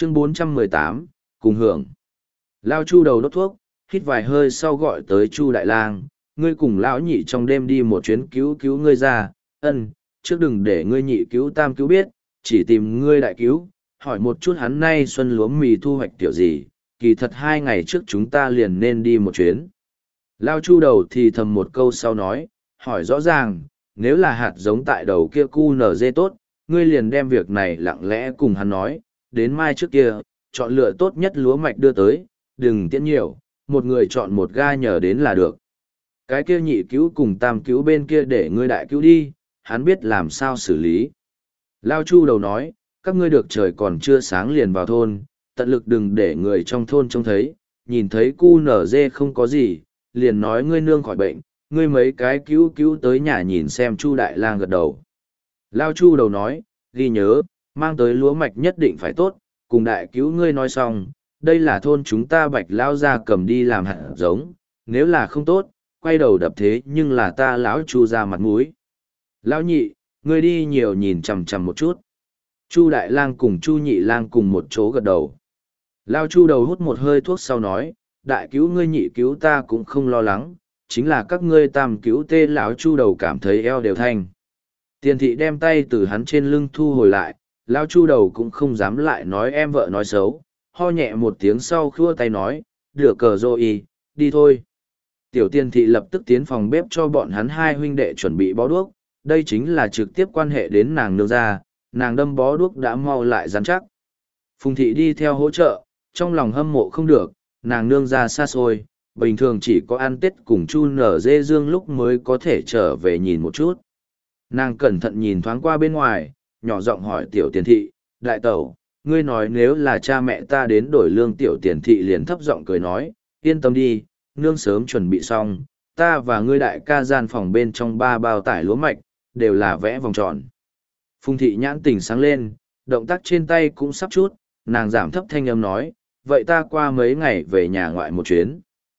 Chương 418, cùng hưởng. Lao Chu đầu đốt thuốc, hít vài hơi sau gọi tới Chu Đại Lang, ngươi cùng lão nhị trong đêm đi một chuyến cứu cứu ngươi ra, trước đừng để ngươi nhị cứu tam cứu biết, chỉ tìm ngươi đại cứu, hỏi một chút hắn nay xuân lúa mì thu hoạch tiểu gì, kỳ thật 2 ngày trước chúng ta liền nên đi một chuyến. Lao Chu đầu thì thầm một câu sau nói, hỏi rõ ràng, nếu là hạt giống tại đầu kia cu nở dê tốt, ngươi liền đem việc này lặng lẽ cùng hắn nói, đến mai trước kia, chọn lựa tốt nhất lúa mạch đưa tới, đừng tiễn nhiều, một người chọn một ga nhờ đến là được. Cái kia nhị cứu cùng tam cứu bên kia để ngươi đại cứu đi, hắn biết làm sao xử lý. Lao Chu đầu nói, các ngươi được trời còn chưa sáng liền vào thôn, tận lực đừng để người trong thôn trông thấy, nhìn thấy cu nở dê không có gì, liền nói ngươi nương khỏi bệnh, ngươi mấy cái cứu cứu tới nhà nhìn xem. Chu Đại Lang gật đầu. Lao Chu đầu nói, ghi nhớ, mang tới lúa mạch nhất định phải tốt, cùng đại cứu ngươi nói xong, đây là thôn chúng ta Bạch Lao ra cầm đi làm hạt giống, nếu là không tốt, quay đầu đập thế nhưng là ta lão Chu ra mặt mũi. Lão nhị, ngươi đi nhiều nhìn chằm chằm một chút. Chu Đại Lang cùng Chu Nhị Lang cùng một chỗ gật đầu. Lao Chu đầu hút một hơi thuốc sau nói, đại cứu ngươi nhị cứu ta cũng không lo lắng, chính là các ngươi tam cứu tê lão Chu đầu cảm thấy eo đều thanh. Tiền thị đem tay từ hắn trên lưng thu hồi lại, Lao Chu đầu cũng không dám lại nói em vợ nói xấu, ho nhẹ một tiếng sau khua tay nói, đưa cờ rồi, đi thôi. Tiểu tiền thị lập tức tiến phòng bếp cho bọn hắn 2 huynh đệ chuẩn bị bó đuốc, đây chính là trực tiếp quan hệ đến nàng nương ra, nàng đâm bó đuốc đã mau lại rắn chắc. Phùng thị đi theo hỗ trợ, trong lòng hâm mộ không được, nàng nương ra xa xôi, bình thường chỉ có ăn Tết cùng Chu nở dê dương lúc mới có thể trở về nhìn một chút. Nàng cẩn thận nhìn thoáng qua bên ngoài, nhỏ giọng hỏi tiểu tiền thị, đại tẩu, ngươi nói nếu là cha mẹ ta đến đổi lương. Tiểu tiền thị liền thấp giọng cười nói, yên tâm đi, nương sớm chuẩn bị xong, ta và ngươi đại ca gian phòng bên trong 3 bao tải lúa mạch, đều là vẽ vòng tròn. Phùng thị nhãn tỉnh sáng lên, động tác trên tay cũng sắp chút, nàng giảm thấp thanh âm nói, vậy ta qua mấy ngày về nhà ngoại một chuyến.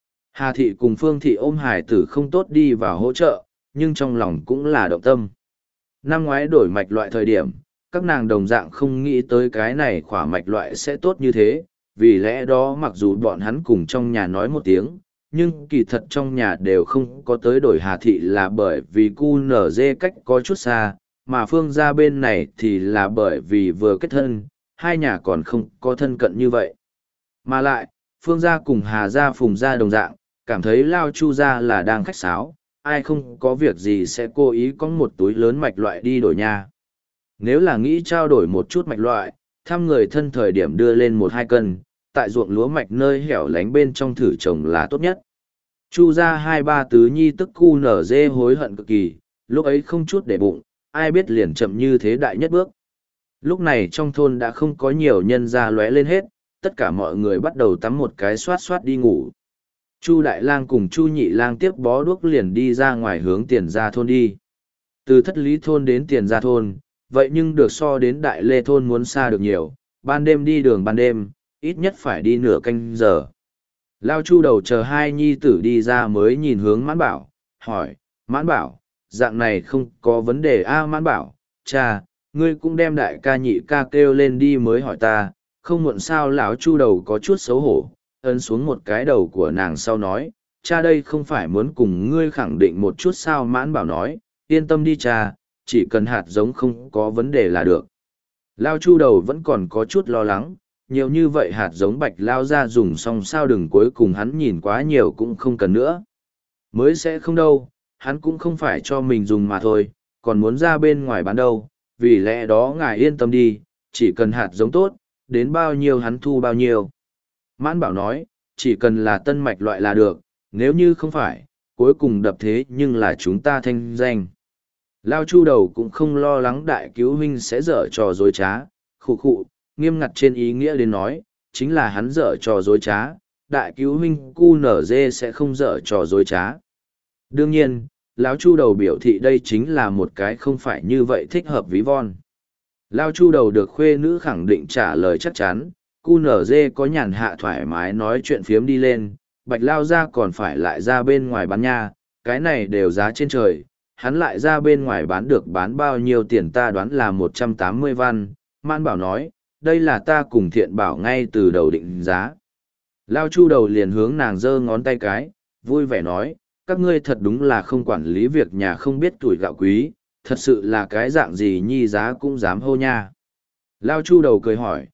Hà thị cùng Phương thị ôm hải tử không tốt đi vào hỗ trợ, nhưng trong lòng cũng là động tâm. Năm ngoái đổi mạch loại thời điểm, các nàng đồng dạng không nghĩ tới cái này khỏa mạch loại sẽ tốt như thế, vì lẽ đó mặc dù bọn hắn cùng trong nhà nói một tiếng, nhưng kỳ thật trong nhà đều không có tới đổi Hà thị là bởi vì cu nở dê cách có chút xa, mà Phương gia bên này thì là bởi vì vừa kết thân, hai nhà còn không có thân cận như vậy. Mà lại, Phương gia cùng Hà gia Phùng gia đồng dạng, cảm thấy Lao Chu gia là đang khách sáo, ai không có việc gì sẽ cố ý có một túi lớn mạch loại đi đổi nha. Nếu là nghĩ trao đổi một chút mạch loại, thăm người thân thời điểm đưa lên 1-2 cân, tại ruộng lúa mạch nơi hẻo lánh bên trong thử trồng là tốt nhất. Chu gia 2-3 tứ nhi tức cu nở dê hối hận cực kỳ, lúc ấy không chút để bụng, ai biết liền chậm như thế đại nhất bước. Lúc này trong thôn đã không có nhiều nhân gia lóe lên hết, tất cả mọi người bắt đầu tắm một cái xoát xoát đi ngủ. Chu Đại Lang cùng Chu Nhị Lang tiếp bó đuốc liền đi ra ngoài hướng Tiền Gia thôn đi. Từ Thất Lý thôn đến Tiền Gia thôn, vậy nhưng được so đến Đại Lê thôn muốn xa được nhiều, ban đêm đi đường ban đêm, ít nhất phải đi nửa canh giờ. Lao Chu đầu chờ 2 nhi tử đi ra mới nhìn hướng Mãn Bảo, hỏi, Mãn Bảo, dạng này không có vấn đề a? Mãn Bảo, cha, ngươi cũng đem đại ca nhị ca kêu lên đi mới hỏi ta, không muộn sao? Lão Chu đầu có chút xấu hổ, ấn xuống một cái đầu của nàng sau nói, cha đây không phải muốn cùng ngươi khẳng định một chút sao? Mãn Bảo nói, yên tâm đi cha, chỉ cần hạt giống không có vấn đề là được. Lao Chu đầu vẫn còn có chút lo lắng, nhiều như vậy hạt giống Bạch Lao ra dùng xong sao đừng cuối cùng hắn nhìn quá nhiều cũng không cần nữa. Mới sẽ không đâu, hắn cũng không phải cho mình dùng mà thôi, còn muốn ra bên ngoài bán đâu, vì lẽ đó ngài yên tâm đi, chỉ cần hạt giống tốt, đến bao nhiêu hắn thu bao nhiêu. Mãn Bảo nói, chỉ cần là tân mạch loại là được, nếu như không phải, cuối cùng đập thế nhưng là chúng ta thanh danh. Lao Chu đầu cũng không lo lắng đại cứu huynh sẽ dở trò dối trá, khụ khụ, nghiêm ngặt trên ý nghĩa đến nói, chính là hắn dở trò dối trá, đại cứu huynh cu nở dê sẽ không dở trò dối trá. Đương nhiên, Lão Chu đầu biểu thị đây chính là một cái không phải như vậy thích hợp ví von. Lao Chu đầu được khuê nữ khẳng định trả lời chắc chắn, cu nở dê có nhàn hạ thoải mái nói chuyện phiếm đi lên, Bạch Lao ra còn phải lại ra bên ngoài bán nha, cái này đều giá trên trời, hắn lại ra bên ngoài bán được bán bao nhiêu tiền ta đoán là 180 văn. Mãn Bảo nói, đây là ta cùng thiện bảo ngay từ đầu định giá. Lao Chu đầu liền hướng nàng giơ ngón tay cái, vui vẻ nói, các ngươi thật đúng là không quản lý việc nhà không biết tuổi gạo quý, thật sự là cái dạng gì nhi giá cũng dám hô nha. Lao Chu đầu cười hỏi,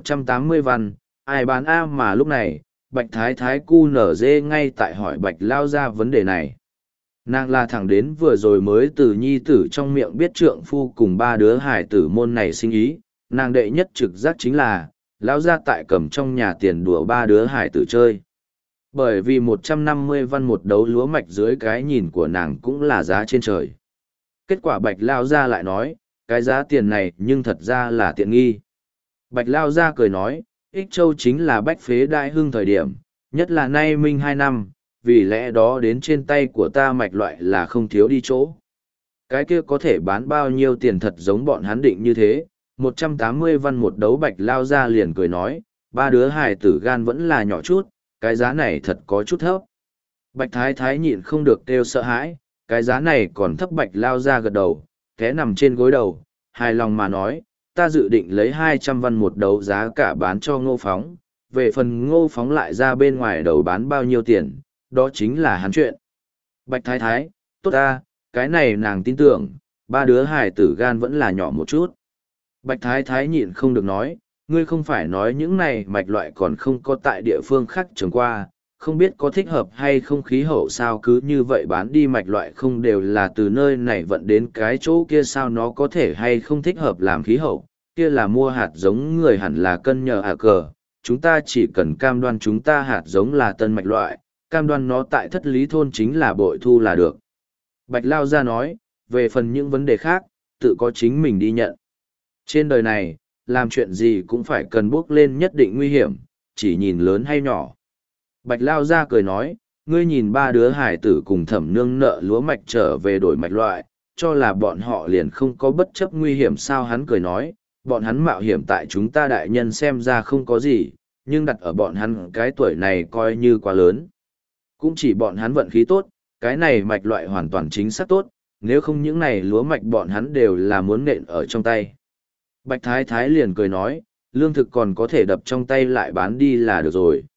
180 văn, ai bán A mà lúc này, Bạch Thái Thái cu nở dê ngay tại hỏi Bạch Lao ra vấn đề này. Nàng là thẳng đến vừa rồi mới từ nhi tử trong miệng biết trượng phu cùng ba đứa hải tử môn này sinh ý, nàng đệ nhất trực giác chính là, Lao ra tại cầm trong nhà tiền đùa ba đứa hải tử chơi. Bởi vì 150 văn một đấu lúa mạch dưới cái nhìn của nàng cũng là giá trên trời. Kết quả Bạch Lao ra lại nói, cái giá tiền này nhưng thật ra là tiện nghi. Bạch Lao ra cười nói, Ích Châu chính là bách phế đại hưng thời điểm, nhất là nay minh 2 năm, vì lẽ đó đến trên tay của ta mạch loại là không thiếu đi chỗ. Cái kia có thể bán bao nhiêu tiền thật giống bọn hắn định như thế, 180 văn một đấu Bạch Lao ra liền cười nói, ba đứa hài tử gan vẫn là nhỏ chút, cái giá này thật có chút thấp. Bạch Thái Thái nhịn không được kêu sợ hãi, cái giá này còn thấp. Bạch Lao ra gật đầu, té nằm trên gối đầu, hài lòng mà nói, ta dự định lấy 200 văn một đấu giá cả bán cho Ngô Phóng, về phần Ngô Phóng lại ra bên ngoài đầu bán bao nhiêu tiền, đó chính là hắn chuyện. Bạch Thái Thái, tốt ta, cái này nàng tin tưởng, ba đứa hài tử gan vẫn là nhỏ một chút. Bạch Thái Thái nhịn không được nói, ngươi không phải nói những này mạch loại còn không có tại địa phương khác trồng qua, không biết có thích hợp hay không khí hậu sao cứ như vậy bán đi mạch loại không đều là từ nơi này vận đến cái chỗ kia sao nó có thể hay không thích hợp làm khí hậu, kia là mua hạt giống người hẳn là cân nhờ cờ, chúng ta chỉ cần cam đoan chúng ta hạt giống là tân mạch loại, cam đoan nó tại thất lý thôn chính là bội thu là được. Bạch Lao ra nói, về phần những vấn đề khác, tự có chính mình đi nhận. Trên đời này, làm chuyện gì cũng phải cần bước lên nhất định nguy hiểm, chỉ nhìn lớn hay nhỏ. Bạch Lao ra cười nói, ngươi nhìn ba đứa hải tử cùng thẩm nương nợ lúa mạch trở về đổi mạch loại, cho là bọn họ liền không có bất chấp nguy hiểm sao. Hắn cười nói, bọn hắn mạo hiểm tại chúng ta đại nhân xem ra không có gì, nhưng đặt ở bọn hắn cái tuổi này coi như quá lớn. Cũng chỉ bọn hắn vận khí tốt, cái này mạch loại hoàn toàn chính xác tốt, nếu không những này lúa mạch bọn hắn đều là muốn nện ở trong tay. Bạch Thái Thái liền cười nói, lương thực còn có thể đập trong tay lại bán đi là được rồi.